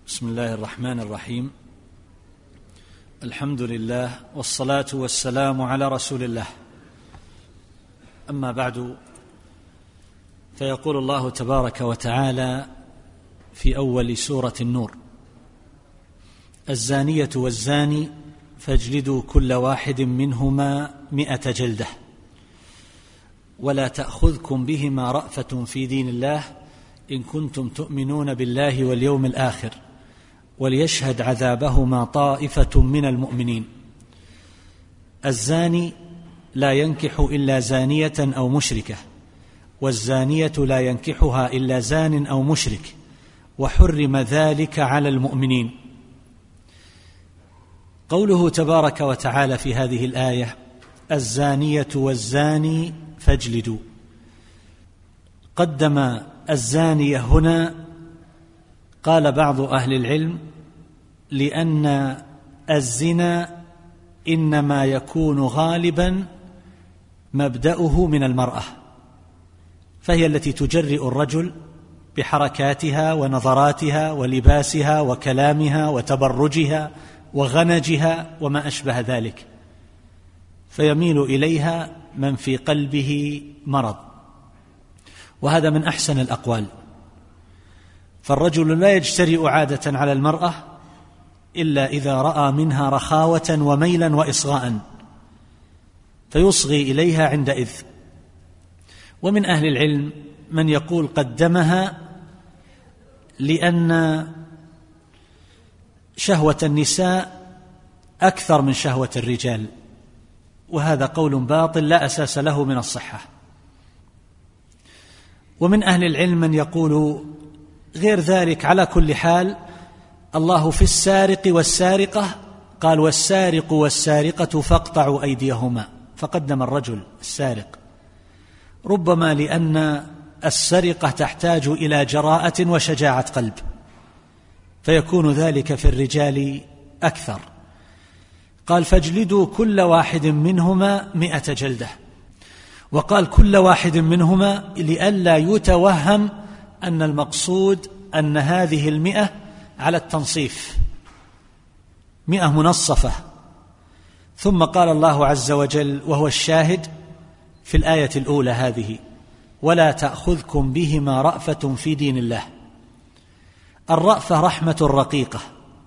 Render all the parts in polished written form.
بسم الله الرحمن الرحيم. الحمد لله والصلاة والسلام على رسول الله. أما بعد، فيقول الله تبارك وتعالى في أول سورة النور: الزانية والزاني فاجلدوا كل واحد منهما 100 جلدة ولا تأخذكم بهما رأفة في دين الله إن كنتم تؤمنون بالله واليوم الآخر وليشهد عذابهما طائفة من المؤمنين. الزاني لا ينكح إلا زانية أو مشركة، والزانية لا ينكحها إلا زان أو مشرك، وحرم ذلك على المؤمنين. قوله تبارك وتعالى في هذه الآية: الزانية والزاني فاجلدوا، قدم الزانية هنا، قال بعض أهل العلم لأن الزنا إنما يكون غالبا مبدأه من المرأة، فهي التي تجرئ الرجل بحركاتها ونظراتها ولباسها وكلامها وتبرجها وغنجها وما أشبه ذلك، فيميل إليها من في قلبه مرض، وهذا من أحسن الأقوال. فالرجل لا يجترئ عادة على المرأة إلا إذا رأى منها رخاوة وميلا وإصغاء، فيصغي إليها عندئذ. ومن أهل العلم من يقول قدمها لأن شهوة النساء أكثر من شهوة الرجال، وهذا قول باطل لا أساس له من الصحة. ومن أهل العلم من يقول غير ذلك. على كل حال، الله في السارق والسارقة قال: والسارق والسارقة فاقطعوا أيديهما، فقدم الرجل السارق، ربما لأن السرقة تحتاج إلى جراءة وشجاعة قلب، فيكون ذلك في الرجال أكثر. قال: فاجلدوا كل واحد منهما 100 جلدة، وقال كل واحد منهما لئلا يتوهم أن المقصود أن هذه 100 على التنصيف، 100 منصفة. ثم قال الله عز وجل وهو الشاهد في الآية الأولى هذه: ولا تأخذكم بهما رأفة في دين الله. الرأفة رحمة رقيقة،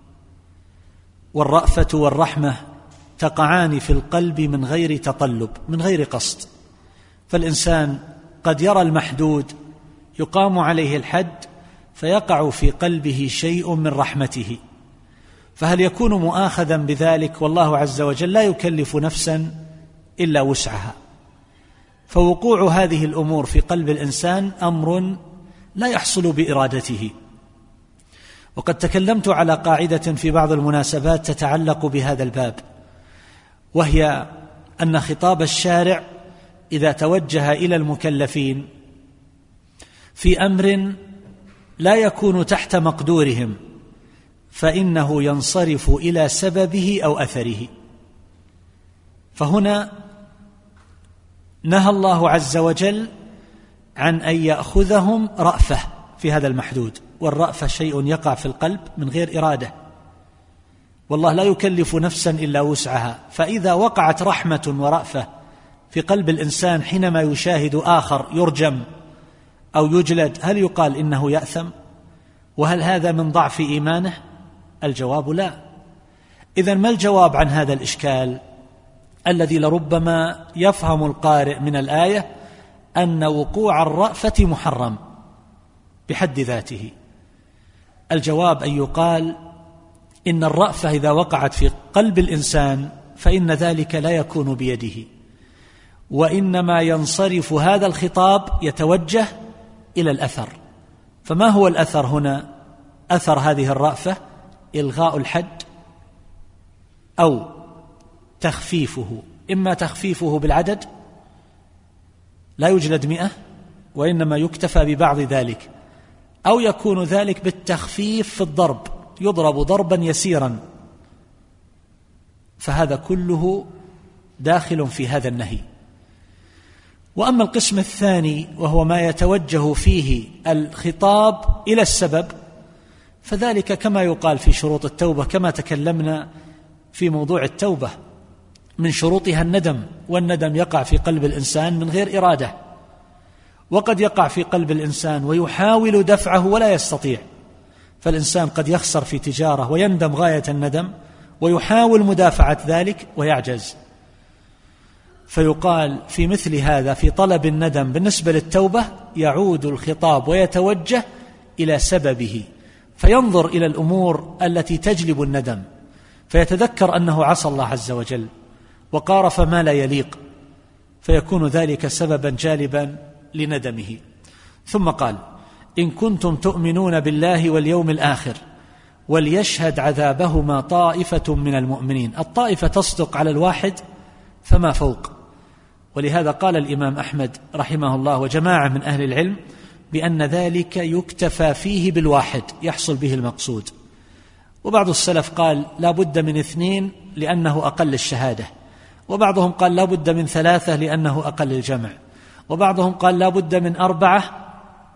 والرأفة والرحمة تقعان في القلب من غير تطلب، من غير قصد. فالإنسان قد يرى المحدود يقام عليه الحد فيقع في قلبه شيء من رحمته، فهل يكون مؤاخذا بذلك؟ والله عز وجل لا يكلف نفسا إلا وسعها. فوقوع هذه الأمور في قلب الإنسان أمر لا يحصل بإرادته. وقد تكلمت على قاعدة في بعض المناسبات تتعلق بهذا الباب، وهي أن خطاب الشارع إذا توجه إلى المكلفين في أمر لا يكون تحت مقدورهم فإنه ينصرف إلى سببه أو أثره. فهنا نهى الله عز وجل عن أن يأخذهم رأفة في هذا المحدود، والرأفة شيء يقع في القلب من غير إرادة، والله لا يكلف نفسا إلا وسعها. فإذا وقعت رحمة ورأفة في قلب الإنسان حينما يشاهد آخر يرجم أو يجلد، هل يقال إنه يأثم؟ وهل هذا من ضعف إيمانه؟ الجواب لا. إذن ما الجواب عن هذا الإشكال الذي لربما يفهم القارئ من الآية أن وقوع الرأفة محرم بحد ذاته؟ الجواب أن يقال إن الرأفة إذا وقعت في قلب الإنسان فإن ذلك لا يكون بيده، وإنما ينصرف هذا الخطاب يتوجه إلى الأثر. فما هو الأثر هنا؟ أثر هذه الرأفة إلغاء الحد أو تخفيفه، إما تخفيفه بالعدد لا يجلد 100 وإنما يكتفى ببعض ذلك، أو يكون ذلك بالتخفيف في الضرب، يضرب ضربا يسيرا. فهذا كله داخل في هذا النهي. وأما القسم الثاني وهو ما يتوجه فيه الخطاب إلى السبب، فذلك كما يقال في شروط التوبة، كما تكلمنا في موضوع التوبة من شروطها الندم، والندم يقع في قلب الإنسان من غير إرادة، وقد يقع في قلب الإنسان ويحاول دفعه ولا يستطيع. فالإنسان قد يخسر في تجارة ويندم غاية الندم ويحاول مدافعة ذلك ويعجز. فيقال في مثل هذا في طلب الندم بالنسبة للتوبة يعود الخطاب ويتوجه إلى سببه، فينظر إلى الأمور التي تجلب الندم، فيتذكر أنه عصى الله عز وجل وقارف ما لا يليق، فيكون ذلك سببا جالبا لندمه. ثم قال: إن كنتم تؤمنون بالله واليوم الآخر وليشهد عذابهما طائفة من المؤمنين. الطائفة تصدق على الواحد فما فوق، ولهذا قال الإمام أحمد رحمه الله وجماعة من أهل العلم بأن ذلك يكتفى فيه بالواحد يحصل به المقصود. وبعض السلف قال لا بد من 2 لأنه أقل الشهادة، وبعضهم قال لا بد من 3 لأنه أقل الجمع، وبعضهم قال لا بد من 4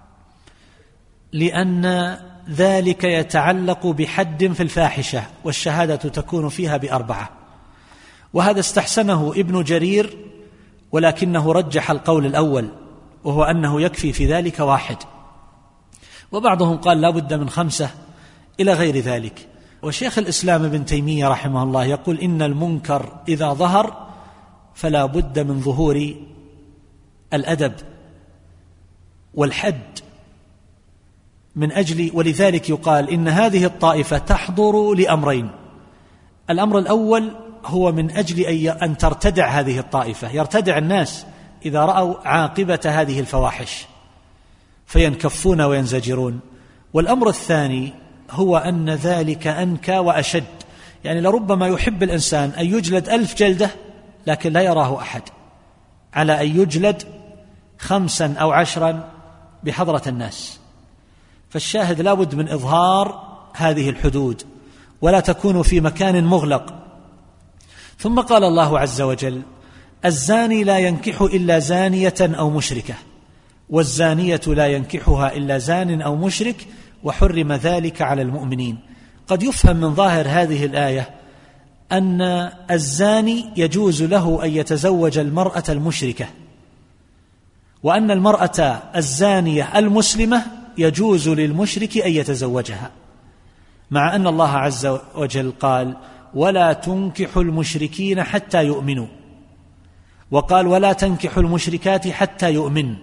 لأن ذلك يتعلق بحد في الفاحشة والشهادة تكون فيها ب4. وهذا استحسنه ابن جرير، ولكنه رجح القول الأول وهو أنه يكفي في ذلك 1. وبعضهم قال لا بد من 5 إلى غير ذلك. وشيخ الإسلام ابن تيمية رحمه الله يقول إن المنكر إذا ظهر فلا بد من ظهور الأدب والحد من أجل، ولذلك يقال إن هذه الطائفة تحضر لأمرين. الأمر الأول هو من أجل أن ترتدع هذه الطائفة، يرتدع الناس إذا رأوا عاقبة هذه الفواحش فينكفون وينزجرون. والأمر الثاني هو أن ذلك أنكى وأشد، يعني لربما يحب الإنسان أن يجلد 1000 جلدة لكن لا يراه أحد، على أن يجلد 5 أو 10 بحضرة الناس. فالشاهد لا بد من إظهار هذه الحدود ولا تكون في مكان مغلق. ثم قال الله عز وجل: الزاني لا ينكح إلا زانية أو مشركة، والزانية لا ينكحها إلا زان أو مشرك، وحرم ذلك على المؤمنين. قد يفهم من ظاهر هذه الآية أن الزاني يجوز له أن يتزوج المرأة المشركة، وأن المرأة الزانية المسلمة يجوز للمشرك أن يتزوجها، مع أن الله عز وجل قال: ولا تنكحوا المشركين حتى يؤمنوا، وقال: ولا تنكحوا المشركات حتى يؤمن.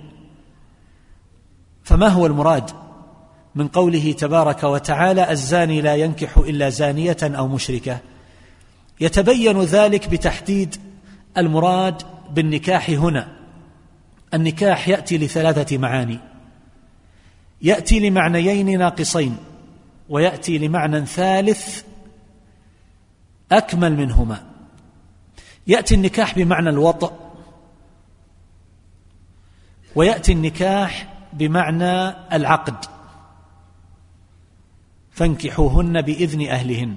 فما هو المراد من قوله تبارك وتعالى: الزاني لا ينكح إلا زانية أو مشركة؟ يتبين ذلك بتحديد المراد بالنكاح هنا. النكاح يأتي ل3 معاني، يأتي لمعنيين ناقصين، ويأتي لمعنى ثالث أكمل منهما. يأتي النكاح بمعنى الوطء، ويأتي النكاح بمعنى العقد، فانكحوهن بإذن أهلهن،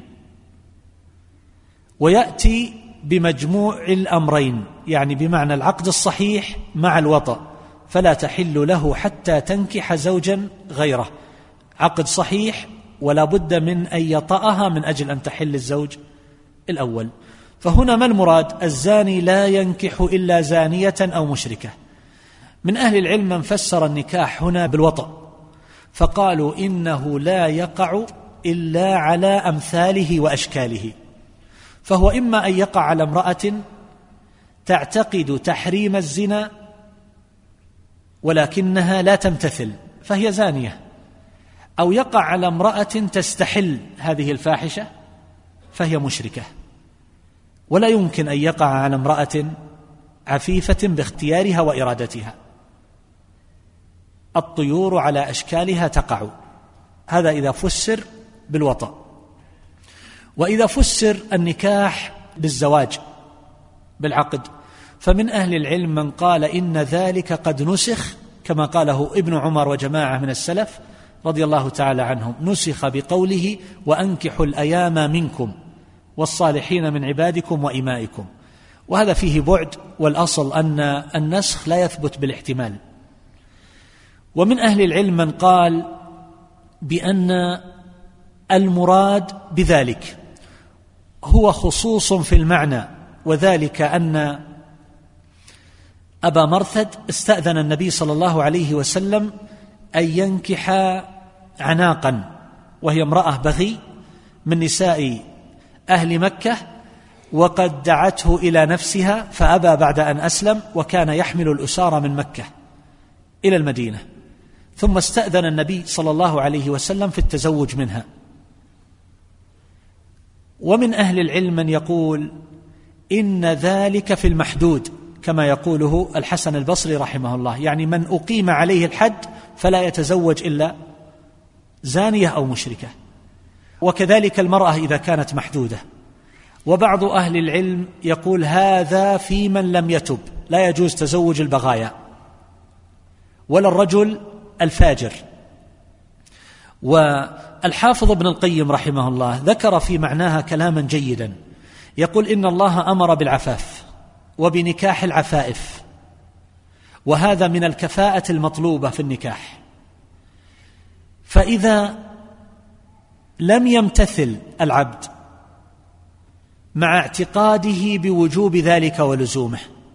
ويأتي بمجموع الأمرين، يعني بمعنى العقد الصحيح مع الوطء، فلا تحل له حتى تنكح زوجا غيره. عقد صحيح ولا بد من أن يطأها من أجل أن تحل الزوج الأول. فهنا ما المراد؟ الزاني لا ينكح إلا زانية أو مشركة. من أهل العلم من فسر النكاح هنا بالوطء، فقالوا إنه لا يقع إلا على أمثاله وأشكاله، فهو إما أن يقع على امرأة تعتقد تحريم الزنا ولكنها لا تمتثل فهي زانية، أو يقع على امرأة تستحل هذه الفاحشة فهي مشركة. ولا يمكن أن يقع على امرأة عفيفة باختيارها وإرادتها. الطيور على أشكالها تقع، هذا إذا فسر بالوطأ. وإذا فسر النكاح بالزواج بالعقد، فمن أهل العلم من قال إن ذلك قد نسخ، كما قاله ابن عمر وجماعة من السلف رضي الله تعالى عنهم، نسخ بقوله: وأنكحوا الأيام منكم والصالحين من عبادكم وإمائكم. وهذا فيه بعد، والأصل أن النسخ لا يثبت بالاحتمال. ومن أهل العلم من قال بأن المراد بذلك هو خصوص في المعنى، وذلك أن أبا مرثد استأذن النبي صلى الله عليه وسلم أن ينكح عناقا، وهي امرأة بغي من نساء أهل مكة، وقد دعته إلى نفسها فأبى بعد أن أسلم، وكان يحمل الأسارة من مكة إلى المدينة، ثم استأذن النبي صلى الله عليه وسلم في التزوج منها. ومن أهل العلم من يقول إن ذلك في المحدود، كما يقوله الحسن البصري رحمه الله، يعني من أقيم عليه الحد فلا يتزوج إلا زانية أو مشركة، وكذلك المرأة إذا كانت محدودة. وبعض أهل العلم يقول هذا في من لم يتب، لا يجوز تزوج البغايا ولا الرجل الفاجر. والحافظ ابن القيم رحمه الله ذكر في معناها كلاما جيدا، يقول إن الله أمر بالعفاف وبنكاح العفائف، وهذا من الكفاءة المطلوبة في النكاح. فإذا لم يمتثل العبد مع اعتقاده بوجوب ذلك ولزومه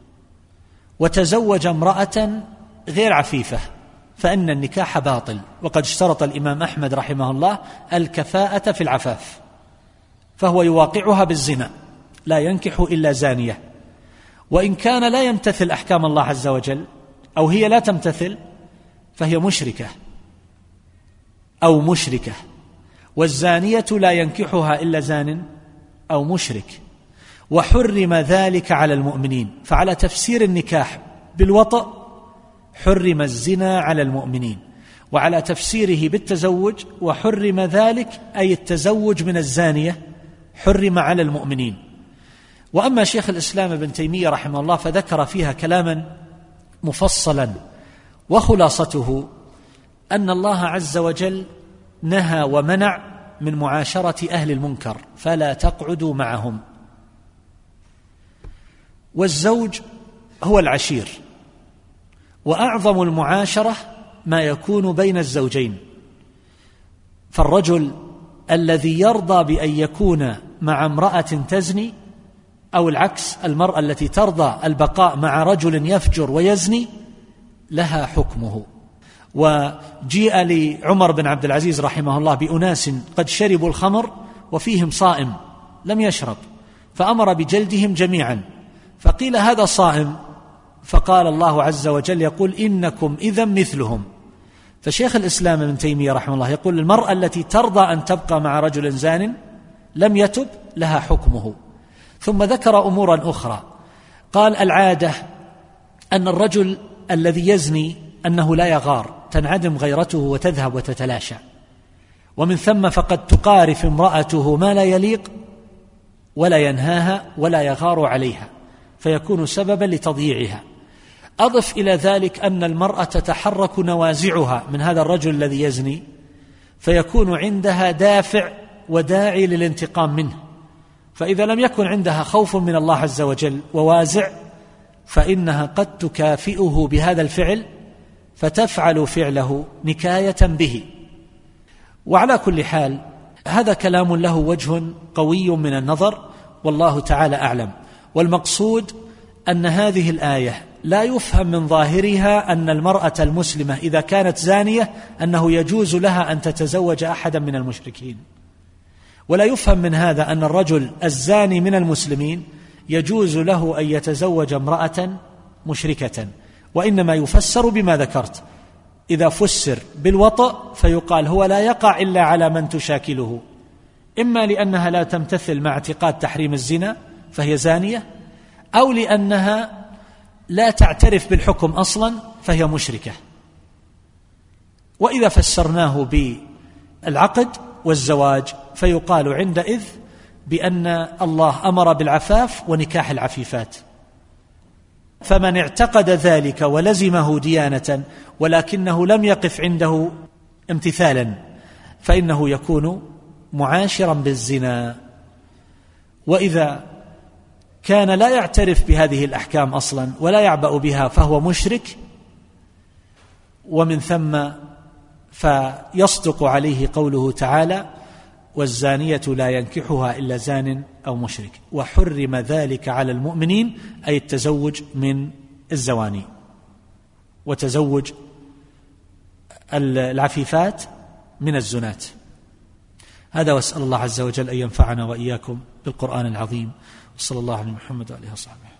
وتزوج امرأة غير عفيفة فإن النكاح باطل، وقد اشترط الإمام أحمد رحمه الله الكفاءة في العفاف، فهو يواقعها بالزنا، لا ينكح إلا زانية. وإن كان لا يمتثل أحكام الله عز وجل أو هي لا تمتثل فهي مشركة أو مشركة، والزانية لا ينكحها إلا زان أو مشرك، وحرم ذلك على المؤمنين. فعلى تفسير النكاح بالوطأ حرم الزنا على المؤمنين، وعلى تفسيره بالتزوج وحرم ذلك أي التزوج من الزانية حرم على المؤمنين. وأما شيخ الإسلام ابن تيمية رحمه الله فذكر فيها كلاما مفصلا، وخلاصته أن الله عز وجل نهى ومنع من معاشرة أهل المنكر، فلا تقعدوا معهم. والزوج هو العشير، وأعظم المعاشرة ما يكون بين الزوجين، فالرجل الذي يرضى بأن يكون مع امرأة تزني، أو العكس المرأة التي ترضى البقاء مع رجل يفجر ويزني لها حكمه. وجيء لعمر بن عبد العزيز رحمه الله بأناس قد شربوا الخمر وفيهم صائم لم يشرب، فأمر بجلدهم جميعا، فقيل هذا صائم، فقال الله عز وجل يقول إنكم إذا مثلهم. فشيخ الإسلام ابن تيمية رحمه الله يقول المرأة التي ترضى أن تبقى مع رجل زان لم يتب لها حكمه. ثم ذكر أمورا أخرى، قال العادة أن الرجل الذي يزني أنه لا يغار، تنعدم غيرته وتذهب وتتلاشى، ومن ثم فقد تقارف امرأته ما لا يليق ولا ينهاها ولا يغار عليها، فيكون سببا لتضييعها. أضف إلى ذلك أن المرأة تتحرك نوازعها من هذا الرجل الذي يزني، فيكون عندها دافع وداعي للانتقام منه، فإذا لم يكن عندها خوف من الله عز وجل ووازع فإنها قد تكافئه بهذا الفعل فتفعل فعله نكاية به. وعلى كل حال هذا كلام له وجه قوي من النظر، والله تعالى أعلم. والمقصود أن هذه الآية لا يفهم من ظاهرها أن المرأة المسلمة إذا كانت زانية أنه يجوز لها أن تتزوج أحدا من المشركين، ولا يفهم من هذا أن الرجل الزاني من المسلمين يجوز له أن يتزوج امرأة مشركة، وإنما يفسر بما ذكرت. إذا فسر بالوطأ فيقال هو لا يقع إلا على من تشاكله، إما لأنها لا تمتثل مع اعتقاد تحريم الزنا فهي زانية، أو لأنها لا تعترف بالحكم أصلا فهي مشركة. وإذا فسرناه بالعقد والزواج فيقال عندئذ بأن الله أمر بالعفاف ونكاح العفيفات، فمن اعتقد ذلك ولزمه ديانة ولكنه لم يقف عنده امتثالا فإنه يكون معاشرا بالزنا. وإذا كان لا يعترف بهذه الأحكام أصلا ولا يعبأ بها فهو مشرك، ومن ثم فيصدق عليه قوله تعالى والزانية لا ينكحها إلا زان أو مشرك، وحرم ذلك على المؤمنين، أي التزوج من الزواني وتزوج العفيفات من الزنات. هذا، واسأل الله عز وجل أن ينفعنا وإياكم بالقرآن العظيم، وصلى الله على محمد وآله وصحبه.